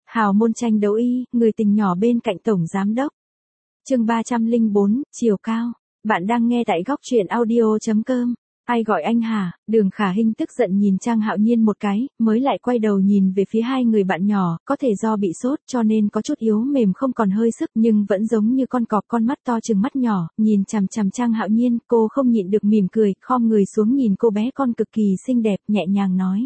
Hào môn tranh đấu y, người tình nhỏ bên cạnh tổng giám đốc. Chương 304, chiều cao. Bạn đang nghe tại góc truyện audio.com. Ai gọi anh hả? Đường Khả Hinh tức giận nhìn Trang Hạo Nhiên một cái, mới lại quay đầu nhìn về phía hai người bạn nhỏ, có thể do bị sốt cho nên có chút yếu mềm không còn hơi sức nhưng vẫn giống như con cọp con mắt to trừng mắt nhỏ, nhìn chằm chằm Trang Hạo Nhiên, cô không nhịn được mỉm cười, khom người xuống nhìn cô bé con cực kỳ xinh đẹp, nhẹ nhàng nói.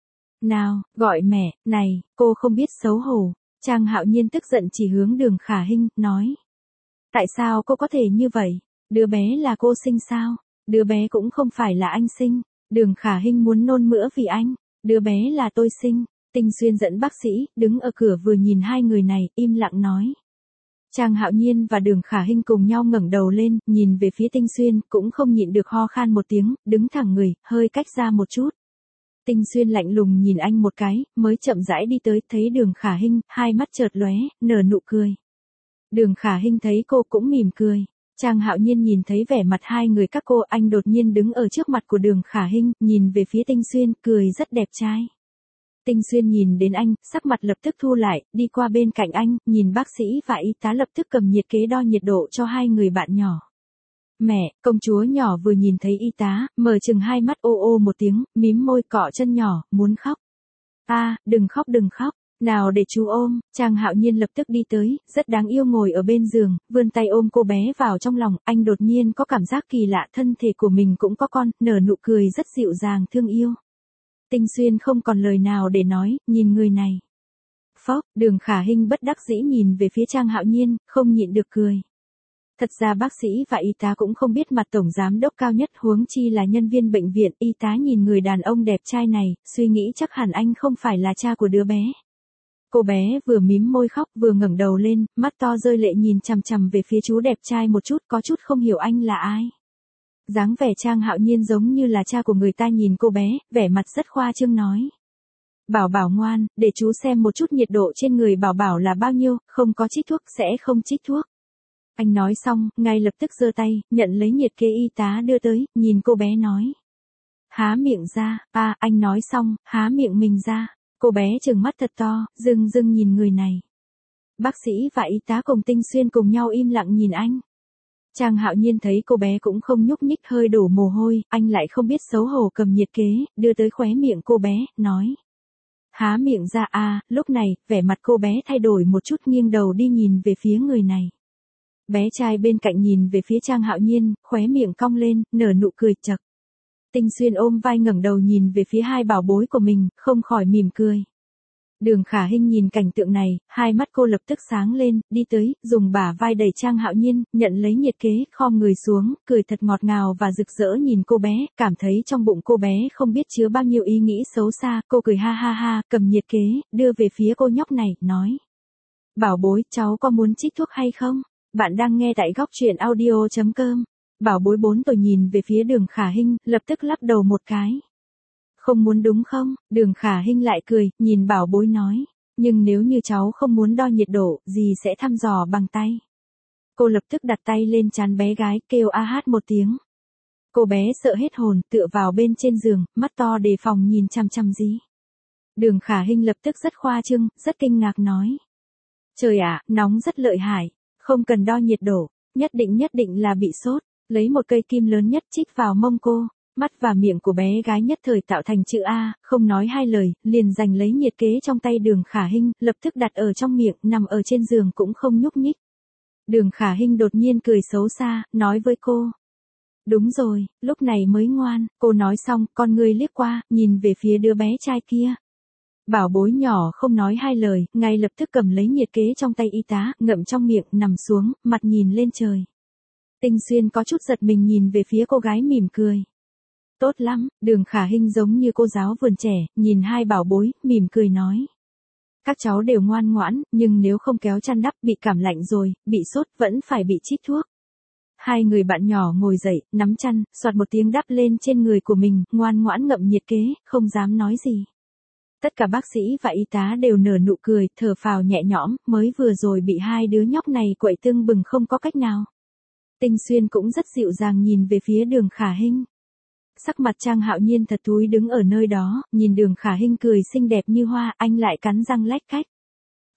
Nào, gọi mẹ, này, cô không biết xấu hổ. Trang Hạo Nhiên tức giận chỉ hướng Đường Khả Hinh, nói. Tại sao cô có thể như vậy? Đứa bé là cô sinh sao? Đứa bé cũng không phải là anh sinh. Đường Khả Hinh muốn nôn mửa vì anh. Đứa bé là tôi sinh. Tinh Xuyên dẫn bác sĩ, đứng ở cửa vừa nhìn hai người này, im lặng nói. Trang Hạo Nhiên và Đường Khả Hinh cùng nhau ngẩng đầu lên, nhìn về phía Tinh Xuyên, cũng không nhịn được ho khan một tiếng, đứng thẳng người, hơi cách ra một chút. Tinh Xuyên lạnh lùng nhìn anh một cái, mới chậm rãi đi tới, thấy Đường Khả Hinh, hai mắt chợt lóe, nở nụ cười. Đường Khả Hinh thấy cô cũng mỉm cười. Trang Hạo Nhiên nhìn thấy vẻ mặt hai người các cô, anh đột nhiên đứng ở trước mặt của Đường Khả Hinh, nhìn về phía Tinh Xuyên, cười rất đẹp trai. Tinh Xuyên nhìn đến anh, sắc mặt lập tức thu lại, đi qua bên cạnh anh, nhìn bác sĩ và y tá lập tức cầm nhiệt kế đo nhiệt độ cho hai người bạn nhỏ. Mẹ, công chúa nhỏ vừa nhìn thấy y tá, mở chừng hai mắt ô ô một tiếng, mím môi cọ chân nhỏ, muốn khóc. Đừng khóc đừng khóc. Nào để chú ôm. Trang Hạo Nhiên lập tức đi tới, rất đáng yêu ngồi ở bên giường, vươn tay ôm cô bé vào trong lòng, anh đột nhiên có cảm giác kỳ lạ, thân thể của mình cũng có con, nở nụ cười rất dịu dàng thương yêu. Tinh Xuyên không còn lời nào để nói, nhìn người này. Phốc, Đường Khả Hinh bất đắc dĩ nhìn về phía Trang Hạo Nhiên, không nhịn được cười. Thật ra bác sĩ và y tá cũng không biết mặt tổng giám đốc cao nhất, huống chi là nhân viên bệnh viện. Y tá nhìn người đàn ông đẹp trai này, suy nghĩ chắc hẳn anh không phải là cha của đứa bé. Cô bé vừa mím môi khóc vừa ngẩng đầu lên, mắt to rơi lệ nhìn chằm chằm về phía chú đẹp trai một chút, có chút không hiểu anh là ai. Dáng vẻ Trang Hạo Nhiên giống như là cha của người ta, nhìn cô bé, vẻ mặt rất khoa trương nói. Bảo Bảo ngoan, để chú xem một chút nhiệt độ trên người Bảo Bảo là bao nhiêu, không có trích thuốc, sẽ không trích thuốc. Anh nói xong, ngay lập tức giơ tay, nhận lấy nhiệt kế y tá đưa tới, nhìn cô bé nói. Há miệng ra, anh nói xong, há miệng mình ra. Cô bé trừng mắt thật to, dưng nhìn người này. Bác sĩ và y tá cùng Tinh Xuyên cùng nhau im lặng nhìn anh. Trang Hạo Nhiên thấy cô bé cũng không nhúc nhích, hơi đổ mồ hôi, anh lại không biết xấu hổ cầm nhiệt kế, đưa tới khóe miệng cô bé, nói. Há miệng ra. Lúc này, vẻ mặt cô bé thay đổi một chút, nghiêng đầu đi nhìn về phía người này. Bé trai bên cạnh nhìn về phía Trang Hạo Nhiên, khóe miệng cong lên, nở nụ cười chật. Tinh Xuyên ôm vai ngẩng đầu nhìn về phía hai bảo bối của mình, không khỏi mỉm cười. Đường Khả Hinh nhìn cảnh tượng này, hai mắt cô lập tức sáng lên, đi tới, dùng bả vai đẩy Trang Hạo Nhiên, nhận lấy nhiệt kế, khom người xuống, cười thật ngọt ngào và rực rỡ nhìn cô bé, cảm thấy trong bụng cô bé không biết chứa bao nhiêu ý nghĩ xấu xa, cô cười ha ha ha, cầm nhiệt kế, đưa về phía cô nhóc này, nói. Bảo bối, cháu có muốn trích thuốc hay không? Bạn đang nghe tại góc truyện audio.com. Bảo bối 4 tuổi nhìn về phía Đường Khả Hinh, lập tức lắc đầu một cái. Không muốn đúng không? Đường Khả Hinh lại cười, nhìn bảo bối nói. Nhưng nếu như cháu không muốn đo nhiệt độ, dì sẽ thăm dò bằng tay. Cô lập tức đặt tay lên trán bé gái, kêu a hát một tiếng. Cô bé sợ hết hồn, tựa vào bên trên giường, mắt to đề phòng nhìn chằm chằm dì. Đường Khả Hinh lập tức rất khoa trương, rất kinh ngạc nói. Trời ạ, nóng rất lợi hại. Không cần đo nhiệt độ, nhất định là bị sốt. Lấy một cây kim lớn nhất chích vào mông cô, mắt và miệng của bé gái nhất thời tạo thành chữ A, không nói hai lời, liền giành lấy nhiệt kế trong tay Đường Khả Hinh, lập tức đặt ở trong miệng, nằm ở trên giường cũng không nhúc nhích. Đường Khả Hinh đột nhiên cười xấu xa, nói với cô. Đúng rồi, lúc này mới ngoan, cô nói xong, con ngươi liếc qua, nhìn về phía đứa bé trai kia. Bảo bối nhỏ không nói hai lời, ngay lập tức cầm lấy nhiệt kế trong tay y tá, ngậm trong miệng, nằm xuống, mặt nhìn lên trời. Tinh Xuyên có chút giật mình nhìn về phía cô gái mỉm cười. Tốt lắm, Đường Khả Hinh giống như cô giáo vườn trẻ, nhìn hai bảo bối, mỉm cười nói. Các cháu đều ngoan ngoãn, nhưng nếu không kéo chăn đắp, bị cảm lạnh rồi, bị sốt, vẫn phải bị trích thuốc. Hai người bạn nhỏ ngồi dậy, nắm chăn, xoạt một tiếng đắp lên trên người của mình, ngoan ngoãn ngậm nhiệt kế, không dám nói gì. Tất cả bác sĩ và y tá đều nở nụ cười, thở phào nhẹ nhõm, mới vừa rồi bị hai đứa nhóc này quậy tưng bừng không có cách nào. Tinh Xuyên cũng rất dịu dàng nhìn về phía Đường Khả Hinh. Sắc mặt Trang Hạo Nhiên thật thúi đứng ở nơi đó, nhìn Đường Khả Hinh cười xinh đẹp như hoa, anh lại cắn răng lách cách.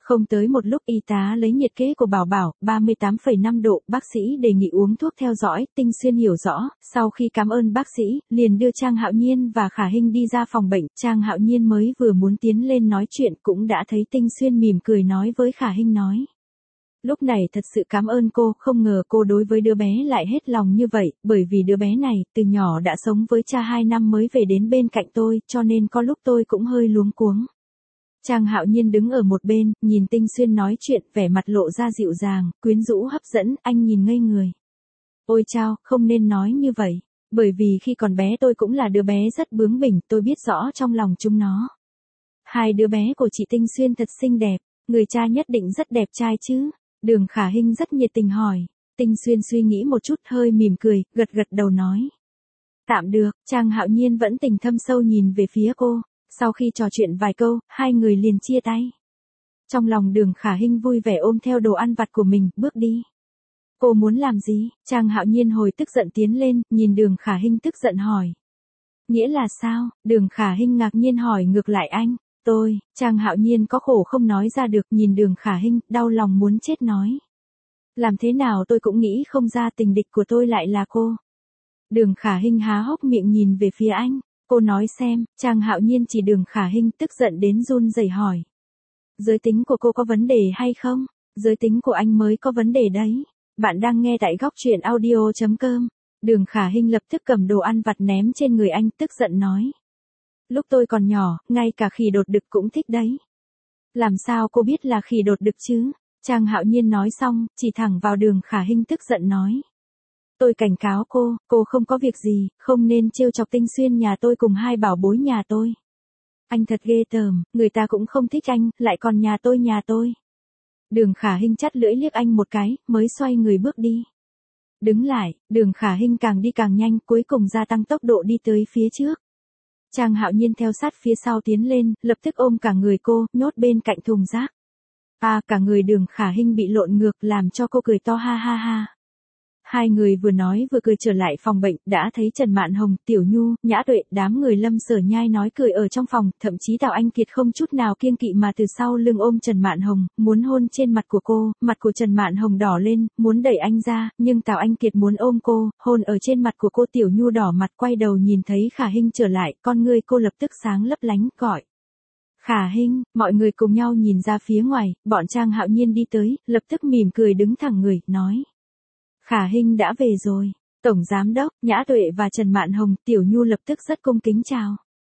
Không tới một lúc y tá lấy nhiệt kế của Bảo Bảo, 38,5 độ, bác sĩ đề nghị uống thuốc theo dõi, Tinh Xuyên hiểu rõ, sau khi cảm ơn bác sĩ, liền đưa Trang Hạo Nhiên và Khả Hinh đi ra phòng bệnh, Trang Hạo Nhiên mới vừa muốn tiến lên nói chuyện cũng đã thấy Tinh Xuyên mỉm cười nói với Khả Hinh nói. Lúc này thật sự cảm ơn cô, không ngờ cô đối với đứa bé lại hết lòng như vậy, bởi vì đứa bé này, từ nhỏ đã sống với cha 2 năm mới về đến bên cạnh tôi, cho nên có lúc tôi cũng hơi luống cuống. Trang Hạo Nhiên đứng ở một bên, nhìn Tinh Xuyên nói chuyện, vẻ mặt lộ ra dịu dàng, quyến rũ hấp dẫn, anh nhìn ngây người. Ôi chao, không nên nói như vậy, bởi vì khi còn bé tôi cũng là đứa bé rất bướng bỉnh, tôi biết rõ trong lòng chúng nó. Hai đứa bé của chị Tinh Xuyên thật xinh đẹp, người cha nhất định rất đẹp trai chứ? Đường Khả Hinh rất nhiệt tình hỏi. Tinh Xuyên suy nghĩ một chút hơi mỉm cười, gật gật đầu nói. Tạm được, Trang Hạo Nhiên vẫn tình thâm sâu nhìn về phía cô. Sau khi trò chuyện vài câu, hai người liền chia tay. Trong lòng Đường Khả Hinh vui vẻ ôm theo đồ ăn vặt của mình, bước đi. Cô muốn làm gì? Trang Hạo Nhiên hồi tức giận tiến lên, nhìn Đường Khả Hinh tức giận hỏi. Nghĩa là sao? Đường Khả Hinh ngạc nhiên hỏi ngược lại anh. Trang Hạo Nhiên có khổ không nói ra được, nhìn Đường Khả Hinh, đau lòng muốn chết nói. Làm thế nào tôi cũng nghĩ không ra tình địch của tôi lại là cô. Đường Khả Hinh há hốc miệng nhìn về phía anh. Cô nói xem, Trang Hạo Nhiên chỉ Đường Khả Hinh tức giận đến run rẩy hỏi. Giới tính của cô có vấn đề hay không? Giới tính của anh mới có vấn đề đấy. Bạn đang nghe tại góc truyện audio.com. Đường Khả Hinh lập tức cầm đồ ăn vặt ném trên người anh, tức giận nói. Lúc tôi còn nhỏ, ngay cả khỉ đột đực cũng thích đấy. Làm sao cô biết là khỉ đột đực chứ? Trang Hạo Nhiên nói xong, chỉ thẳng vào Đường Khả Hinh tức giận nói. Tôi cảnh cáo cô không có việc gì, không nên trêu chọc Tinh Xuyên nhà tôi cùng hai bảo bối nhà tôi. Anh thật ghê tởm, người ta cũng không thích anh, lại còn nhà tôi. Đường Khả Hinh chắt lưỡi liếc anh một cái, mới xoay người bước đi. Đứng lại, Đường Khả Hinh càng đi càng nhanh, cuối cùng gia tăng tốc độ đi tới phía trước. Trang Hạo Nhiên theo sát phía sau tiến lên, lập tức ôm cả người cô, nhốt bên cạnh thùng rác. Cả người Đường Khả Hinh bị lộn ngược làm cho cô cười to ha ha ha. Hai người vừa nói vừa cười trở lại phòng bệnh, đã thấy Trần Mạn Hồng, Tiểu Nhu, Nhã Tuệ, đám người Lâm Sở Nhai nói cười ở trong phòng, thậm chí Tào Anh Kiệt không chút nào kiêng kỵ mà từ sau lưng ôm Trần Mạn Hồng, muốn hôn trên mặt của cô, mặt của Trần Mạn Hồng đỏ lên, muốn đẩy anh ra, nhưng Tào Anh Kiệt muốn ôm cô, hôn ở trên mặt của cô. Tiểu Nhu đỏ mặt quay đầu nhìn thấy Khả Hinh trở lại, con ngươi cô lập tức sáng lấp lánh, gọi. Khả Hinh, mọi người cùng nhau nhìn ra phía ngoài, bọn Trang Hạo Nhiên đi tới, lập tức mỉm cười đứng thẳng người, nói. Khả Hinh đã về rồi. Tổng Giám đốc, Nhã Tuệ và Trần Mạn Hồng, Tiểu Nhu lập tức rất cung kính chào.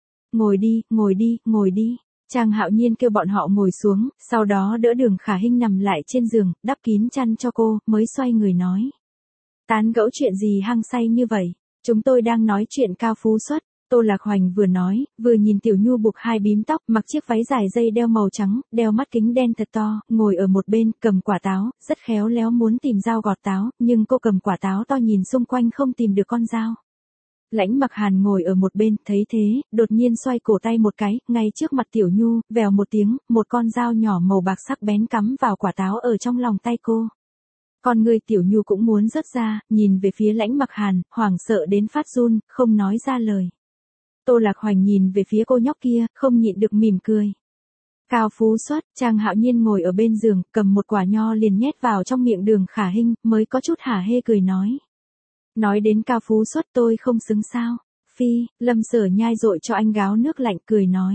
Ngồi đi. Trang Hạo Nhiên kêu bọn họ ngồi xuống, sau đó đỡ Đường Khả Hinh nằm lại trên giường, đắp kín chăn cho cô, mới xoay người nói. Tán gẫu chuyện gì hăng say như vậy? Chúng tôi đang nói chuyện Cao Phú Xuất. Tô Lạc Hoành vừa nói, vừa nhìn Tiểu Nhu buộc hai bím tóc, mặc chiếc váy dài dây đeo màu trắng, đeo mắt kính đen thật to, ngồi ở một bên, cầm quả táo, rất khéo léo muốn tìm dao gọt táo, nhưng cô cầm quả táo to nhìn xung quanh không tìm được con dao. Lãnh Mặc Hàn ngồi ở một bên, thấy thế, đột nhiên xoay cổ tay một cái, ngay trước mặt Tiểu Nhu, vèo một tiếng, một con dao nhỏ màu bạc sắc bén cắm vào quả táo ở trong lòng tay cô. Con người Tiểu Nhu cũng muốn rớt ra, nhìn về phía Lãnh Mặc Hàn, hoảng sợ đến phát run, không nói ra lời. Tô Lạc Hoành nhìn về phía cô nhóc kia, không nhịn được mỉm cười. Cao Phú Xuất, Trang Hạo Nhiên ngồi ở bên giường, cầm một quả nho liền nhét vào trong miệng Đường Khả Hinh, mới có chút hả hê cười nói. Nói đến Cao Phú Xuất tôi không xứng sao? Phi, Lâm Sở Nhai dội cho anh gáo nước lạnh cười nói.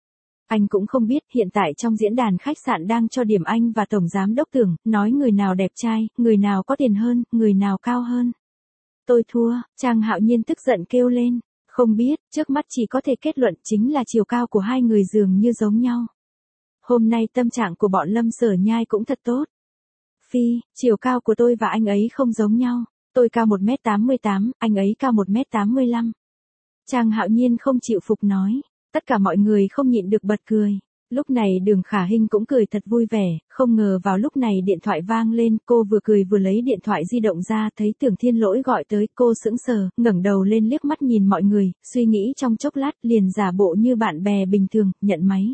Anh cũng không biết hiện tại trong diễn đàn khách sạn đang cho điểm anh và Tổng Giám Đốc Tưởng, nói người nào đẹp trai, người nào có tiền hơn, người nào cao hơn. Tôi thua, Trang Hạo Nhiên tức giận kêu lên. Không biết, trước mắt chỉ có thể kết luận chính là chiều cao của hai người dường như giống nhau. Hôm nay tâm trạng của bọn Lâm Sở Nhai cũng thật tốt. Phi, chiều cao của tôi và anh ấy không giống nhau. Tôi cao 1m88, anh ấy cao 1m85. Trang Hạo Nhiên không chịu phục nói. Tất cả mọi người không nhịn được bật cười. Lúc này Đường Khả Hinh cũng cười thật vui vẻ, không ngờ vào lúc này điện thoại vang lên, cô vừa cười vừa lấy điện thoại di động ra, thấy Tưởng Thiên Lỗi gọi tới, cô sững sờ, ngẩng đầu lên liếc mắt nhìn mọi người, suy nghĩ trong chốc lát, liền giả bộ như bạn bè bình thường, nhận máy.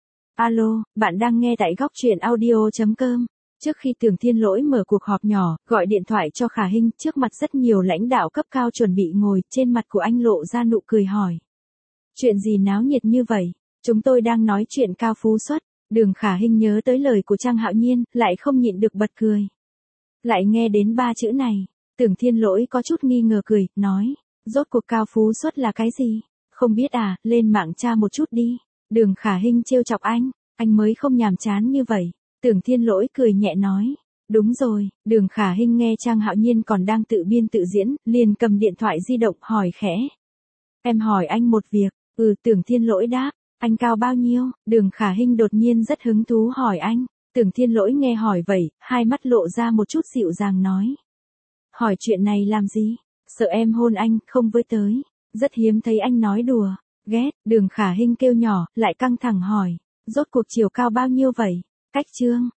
Alo, bạn đang nghe tại góc truyện audio.com. Trước khi Tưởng Thiên Lỗi mở cuộc họp nhỏ, gọi điện thoại cho Khả Hinh, trước mặt rất nhiều lãnh đạo cấp cao chuẩn bị ngồi, trên mặt của anh lộ ra nụ cười hỏi. Chuyện gì náo nhiệt như vậy? Chúng tôi đang nói chuyện Cao Phú Xuất. Đường Khả Hinh nhớ tới lời của Trang Hạo Nhiên, lại không nhịn được bật cười. Lại nghe đến 3 chữ này, Tưởng Thiên Lỗi có chút nghi ngờ cười, nói, rốt cuộc cao phú xuất là cái gì? Không biết à, lên mạng tra một chút đi. Đường Khả Hinh trêu chọc anh mới không nhàm chán như vậy. Tưởng Thiên Lỗi cười nhẹ nói, đúng rồi. Đường Khả Hinh nghe Trang Hạo Nhiên còn đang tự biên tự diễn, liền cầm điện thoại di động hỏi khẽ. Em hỏi anh một việc. Tưởng Thiên Lỗi đáp, anh cao bao nhiêu? Đường Khả Hinh đột nhiên rất hứng thú hỏi anh. Tưởng Thiên Lỗi nghe hỏi vậy, hai mắt lộ ra một chút dịu dàng nói. Hỏi chuyện này làm gì? Sợ em hôn anh, không với tới. Rất hiếm thấy anh nói đùa. Ghét. Đường Khả Hinh kêu nhỏ, lại căng thẳng hỏi. Rốt cuộc chiều cao bao nhiêu vậy? Cách Trương